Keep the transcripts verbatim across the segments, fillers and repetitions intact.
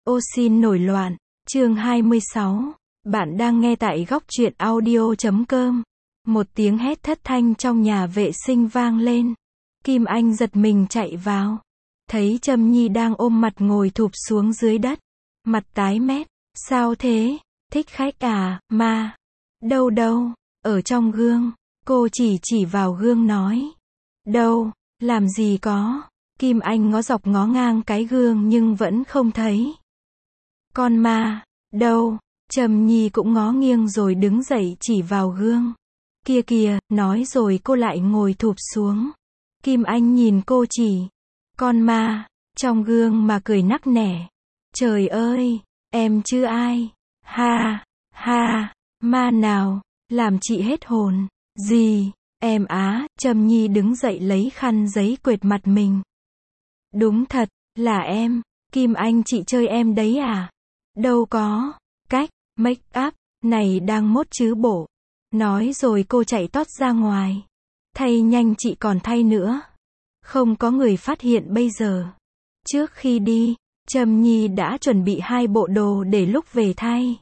Ô xin nổi loạn, chương hai mươi sáu. Bạn đang nghe tại góc truyện audio chấm com. Một tiếng hét thất thanh trong nhà vệ sinh vang lên. Kim Anh giật mình chạy vào. Thấy Trâm Nhi đang ôm mặt ngồi thụp xuống dưới đất. Mặt tái mét. Sao thế? Thích khách à, ma? Đâu đâu? Ở trong gương. Cô chỉ chỉ vào gương nói. Đâu? Làm gì có? Kim Anh ngó dọc ngó ngang cái gương nhưng vẫn không thấy. Con ma? Đâu? Trâm Nhi cũng ngó nghiêng rồi đứng dậy chỉ vào gương. Kia kìa, nói rồi cô lại ngồi thụp xuống. Kim Anh nhìn cô chỉ. Con ma, trong gương mà cười nắc nẻ. Trời ơi, em chứ ai? Ha, ha, ma nào? Làm chị hết hồn. Gì? Em á? Trâm Nhi đứng dậy lấy khăn giấy quệt mặt mình. Đúng thật, là em. Kim Anh chị chơi em đấy à? Đâu có. Cách, make up, này đang mốt chứ bộ. Nói rồi cô chạy tót ra ngoài. Thay nhanh chị còn thay nữa. Không có người phát hiện bây giờ. Trước khi đi, Trâm Nhi đã chuẩn bị hai bộ đồ để lúc về thay.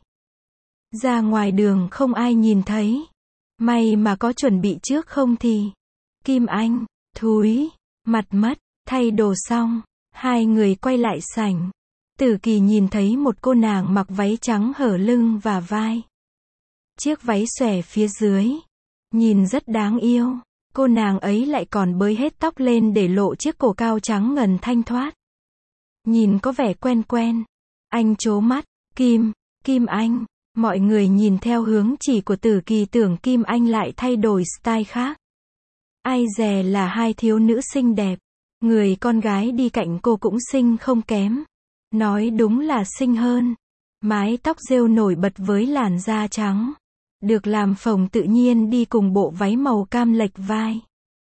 Ra ngoài đường không ai nhìn thấy. May mà có chuẩn bị trước không thì. Kim Anh, thúi, mặt mất, thay đồ xong. Hai người quay lại sảnh. Tử Kỳ nhìn thấy một cô nàng mặc váy trắng hở lưng và vai. Chiếc váy xòe phía dưới. Nhìn rất đáng yêu. Cô nàng ấy lại còn bới hết tóc lên để lộ chiếc cổ cao trắng ngần thanh thoát. Nhìn có vẻ quen quen. Anh trố mắt. Kim, Kim Anh. Mọi người nhìn theo hướng chỉ của Tử Kỳ tưởng Kim Anh lại thay đổi style khác. Ai dè là hai thiếu nữ xinh đẹp. Người con gái đi cạnh cô cũng xinh không kém. Nói đúng là xinh hơn. Mái tóc rêu nổi bật với làn da trắng. Được làm phồng tự nhiên đi cùng bộ váy màu cam lệch vai.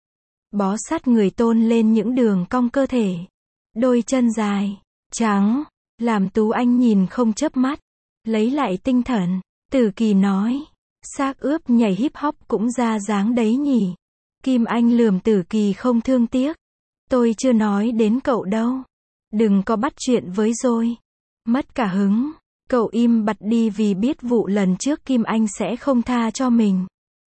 Bó sát người tôn lên những đường cong cơ thể. Đôi chân dài, trắng, làm Tú Anh nhìn không chớp mắt. Lấy lại tinh thần, Tử Kỳ nói. Xác ướp nhảy hip hop cũng ra dáng đấy nhỉ. Kim Anh lườm Tử Kỳ không thương tiếc. Tôi chưa nói đến cậu đâu. Đừng có bắt chuyện với tôi. Mất cả hứng. Cậu im bặt đi vì biết vụ lần trước Kim Anh sẽ không tha cho mình.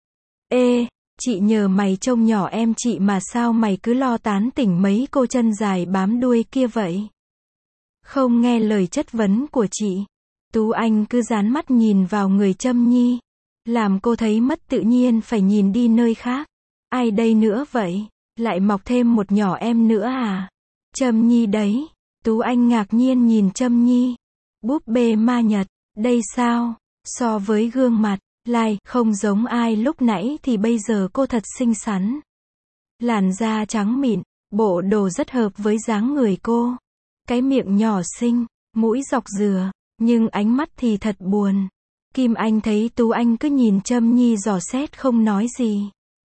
Ê, chị nhờ mày trông nhỏ em chị mà sao mày cứ lo tán tỉnh mấy cô chân dài bám đuôi kia vậy? Không nghe lời chất vấn của chị. Tú Anh cứ dán mắt nhìn vào người Trâm Nhi. Làm cô thấy mất tự nhiên phải nhìn đi nơi khác. Ai đây nữa vậy? Lại mọc thêm một nhỏ em nữa à? Trâm Nhi đấy. Tú Anh ngạc nhiên nhìn Trâm Nhi. Búp bê ma Nhật, đây sao? So với gương mặt, lai, không giống ai lúc nãy thì bây giờ cô thật xinh xắn. Làn da trắng mịn, bộ đồ rất hợp với dáng người cô. Cái miệng nhỏ xinh, mũi dọc dừa, nhưng ánh mắt thì thật buồn. Kim Anh thấy Tú Anh cứ nhìn Trâm Nhi dò xét không nói gì.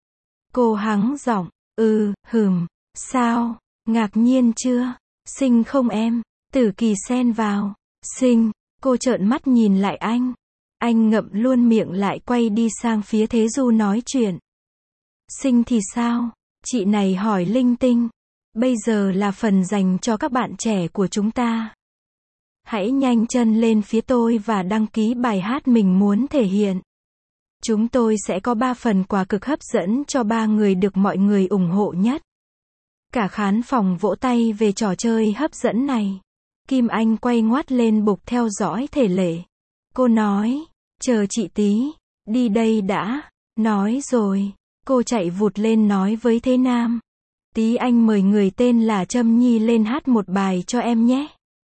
Cô hắng giọng, ừ, hừm, sao? Ngạc nhiên chưa? Xinh không em? Tử Kỳ xen vào. Xinh, cô trợn mắt nhìn lại anh. Anh ngậm luôn miệng lại quay đi sang phía Thế Du nói chuyện. Xinh thì sao? Chị này hỏi linh tinh. Bây giờ là phần dành cho các bạn trẻ của chúng ta. Hãy nhanh chân lên phía tôi và đăng ký bài hát mình muốn thể hiện. Chúng tôi sẽ có ba phần quà cực hấp dẫn cho ba người được mọi người ủng hộ nhất. Cả khán phòng vỗ tay về trò chơi hấp dẫn này. Kim Anh quay ngoắt lên bục theo dõi thể lệ. Cô nói, chờ chị tí, đi đây đã. Nói rồi, cô chạy vụt lên nói với Thế Nam. Tí anh mời người tên là Trâm Nhi lên hát một bài cho em nhé.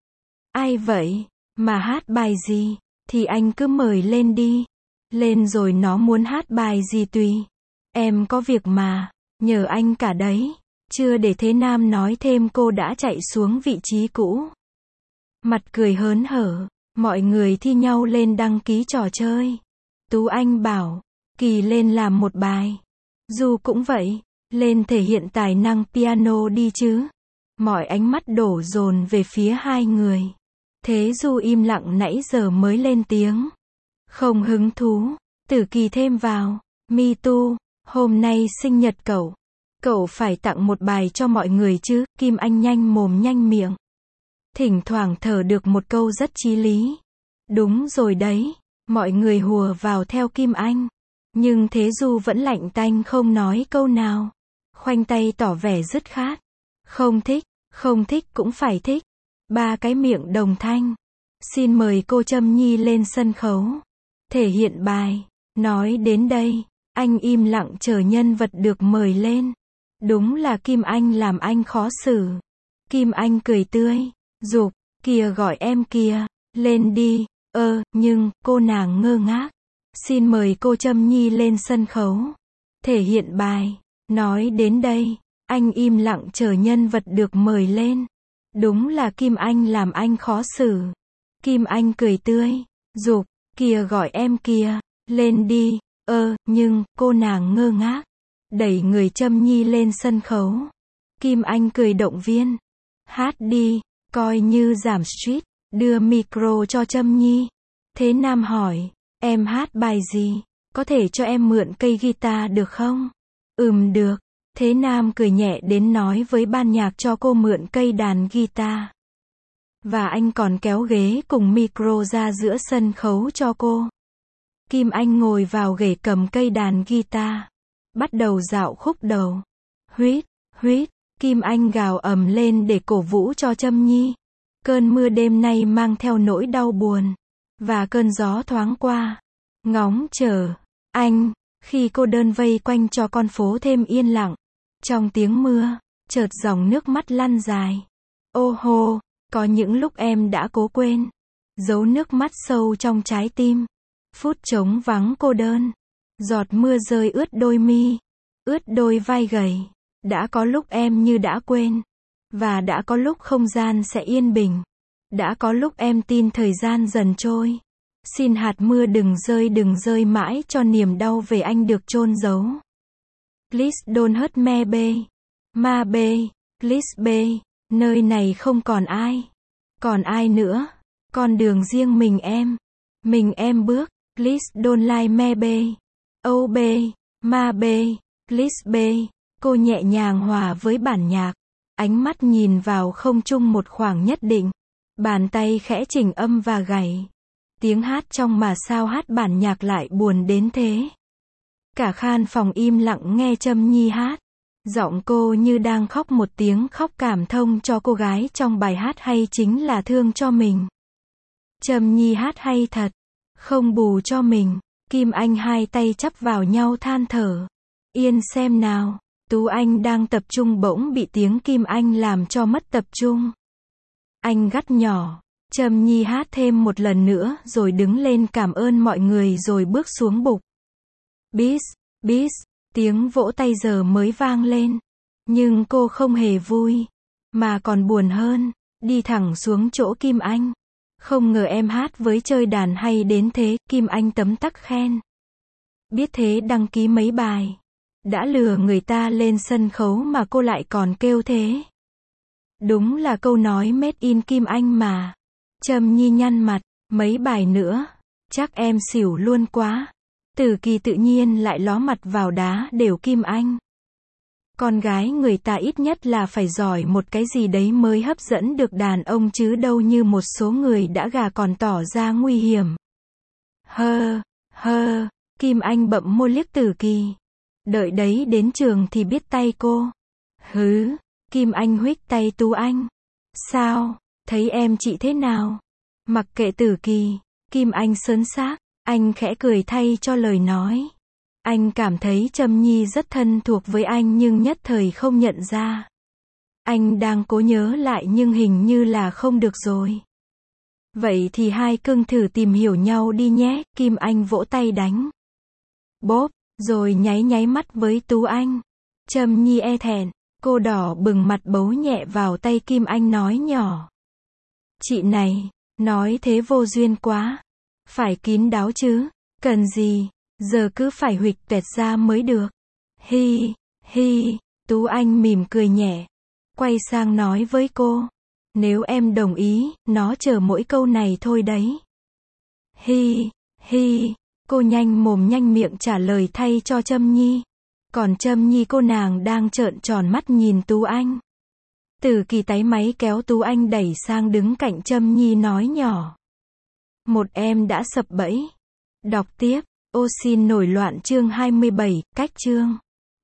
Ai vậy? Mà hát bài gì? Thì anh cứ mời lên đi. Lên rồi nó muốn hát bài gì tùy. Em có việc mà, nhờ anh cả đấy. Chưa để Thế Nam nói thêm cô đã chạy xuống vị trí cũ. Mặt cười hớn hở, mọi người thi nhau lên đăng ký trò chơi. Tú Anh bảo, Kỳ lên làm một bài. Du cũng vậy, lên thể hiện tài năng piano đi chứ. Mọi ánh mắt đổ dồn về phía hai người. Thế Du im lặng nãy giờ mới lên tiếng. Không hứng thú, Tử Kỳ thêm vào. Me too, hôm nay sinh nhật cậu. Cậu phải tặng một bài cho mọi người chứ. Kim Anh nhanh mồm nhanh miệng. thỉnh thoảng thở được một câu rất chí lý. Đúng rồi đấy, mọi người hùa vào theo Kim Anh. Nhưng Thế Du vẫn lạnh tanh không nói câu nào. Khoanh tay tỏ vẻ dứt khát. Không thích, không thích cũng phải thích. Ba cái miệng đồng thanh. Xin mời cô Trâm Nhi lên sân khấu. Thể hiện bài. Nói đến đây, anh im lặng chờ nhân vật được mời lên. Đúng là Kim Anh làm anh khó xử. Kim Anh cười tươi, giục, kìa gọi em kìa, lên đi, ơ, nhưng, cô nàng ngơ ngác. Xin mời cô Trâm Nhi lên sân khấu. Thể hiện bài. Nói đến đây, anh im lặng chờ nhân vật được mời lên. Đúng là Kim Anh làm anh khó xử. Kim Anh cười tươi, giục, kìa gọi em kìa, lên đi, ơ, nhưng, cô nàng ngơ ngác. Đẩy người Trâm Nhi lên sân khấu. Kim Anh cười động viên. Hát đi, coi như giảm stress, đưa micro cho Trâm Nhi. Thế Nam hỏi, em hát bài gì? Có thể cho em mượn cây guitar được không? Ừm được. Thế Nam cười nhẹ đến nói với ban nhạc cho cô mượn cây đàn guitar. Và anh còn kéo ghế cùng micro ra giữa sân khấu cho cô. Kim Anh ngồi vào ghế cầm cây đàn guitar. Bắt đầu dạo khúc đầu. Huýt, huýt, Kim Anh gào ầm lên để cổ vũ cho Trâm Nhi. Cơn mưa đêm nay mang theo nỗi đau buồn. Và cơn gió thoáng qua. Ngóng chờ. Anh, khi cô đơn vây quanh cho con phố thêm yên lặng. Trong tiếng mưa, chợt dòng nước mắt lăn dài. Ô hô, có những lúc em đã cố quên. Giấu nước mắt sâu trong trái tim. Phút trống vắng cô đơn. Giọt mưa rơi ướt đôi mi. Ướt đôi vai gầy. Đã có lúc em như đã quên. Và đã có lúc không gian sẽ yên bình. Đã có lúc em tin thời gian dần trôi. Xin hạt mưa đừng rơi đừng rơi mãi cho niềm đau về anh được chôn giấu. Please don't hurt me babe. Ma babe, please babe, nơi này không còn ai. Còn ai nữa? Con đường riêng mình em. Mình em bước. Please don't lie me babe. Oh babe, ma babe, please babe. Cô nhẹ nhàng hòa với bản nhạc. Ánh mắt nhìn vào không trung một khoảng nhất định. Bàn tay khẽ chỉnh âm và gảy. Tiếng hát trong mà sao hát bản nhạc lại buồn đến thế. Cả khan phòng im lặng nghe Trâm Nhi hát. Giọng cô như đang khóc một tiếng khóc cảm thông cho cô gái trong bài hát hay chính là thương cho mình. Trâm Nhi hát hay thật. Không bù cho mình. Kim Anh hai tay chắp vào nhau than thở. Yên xem nào. Tú Anh đang tập trung bỗng bị tiếng Kim Anh làm cho mất tập trung. Anh gắt nhỏ. Trâm Nhi hát thêm một lần nữa rồi đứng lên cảm ơn mọi người rồi bước xuống bục. Bis, bis, tiếng vỗ tay giờ mới vang lên. Nhưng cô không hề vui. Mà còn buồn hơn. Đi thẳng xuống chỗ Kim Anh. Không ngờ em hát với chơi đàn hay đến thế. Kim Anh tấm tắc khen. Biết thế đăng ký mấy bài. Đã lừa người ta lên sân khấu mà cô lại còn kêu thế. Đúng là câu nói made in Kim Anh mà. Trâm Nhi nhăn mặt. Mấy bài nữa. Chắc em xỉu luôn quá. Từ Kỳ tự nhiên lại ló mặt vào đá đều Kim Anh. Con gái người ta ít nhất là phải giỏi một cái gì đấy mới hấp dẫn được đàn ông chứ đâu như một số người đã gà còn tỏ ra nguy hiểm. Hơ, hơ, Kim Anh bậm môi liếc Từ Kỳ. Đợi đấy đến trường thì biết tay cô. Hứ, Kim Anh huých tay Tú Anh. Sao, thấy em chị thế nào? Mặc kệ Từ Kỳ, Kim Anh sớn xác. Anh khẽ cười thay cho lời nói. Anh cảm thấy Trâm Nhi rất thân thuộc với anh nhưng nhất thời không nhận ra. Anh đang cố nhớ lại nhưng hình như là không được rồi. Vậy thì hai cưng thử tìm hiểu nhau đi nhé. Kim Anh vỗ tay đánh. Bốp, rồi nháy nháy mắt với Tú Anh. Trâm Nhi e thẹn, cô đỏ bừng mặt bấu nhẹ vào tay Kim Anh nói nhỏ. Chị này, nói thế vô duyên quá. Phải kín đáo chứ, cần gì, giờ cứ phải huỵch toẹt ra mới được. Hi, hi, Tú Anh mỉm cười nhẹ. Quay sang nói với cô. Nếu em đồng ý, nó chờ mỗi câu này thôi đấy. Hi, hi, cô nhanh mồm nhanh miệng trả lời thay cho Trâm Nhi. Còn Trâm Nhi cô nàng đang trợn tròn mắt nhìn Tú Anh. Từ Kỳ táy máy kéo Tú Anh đẩy sang đứng cạnh Trâm Nhi nói nhỏ. Một em đã sập bẫy. Đọc tiếp. Ô xin nổi loạn chương hai mươi bảy, cách chương.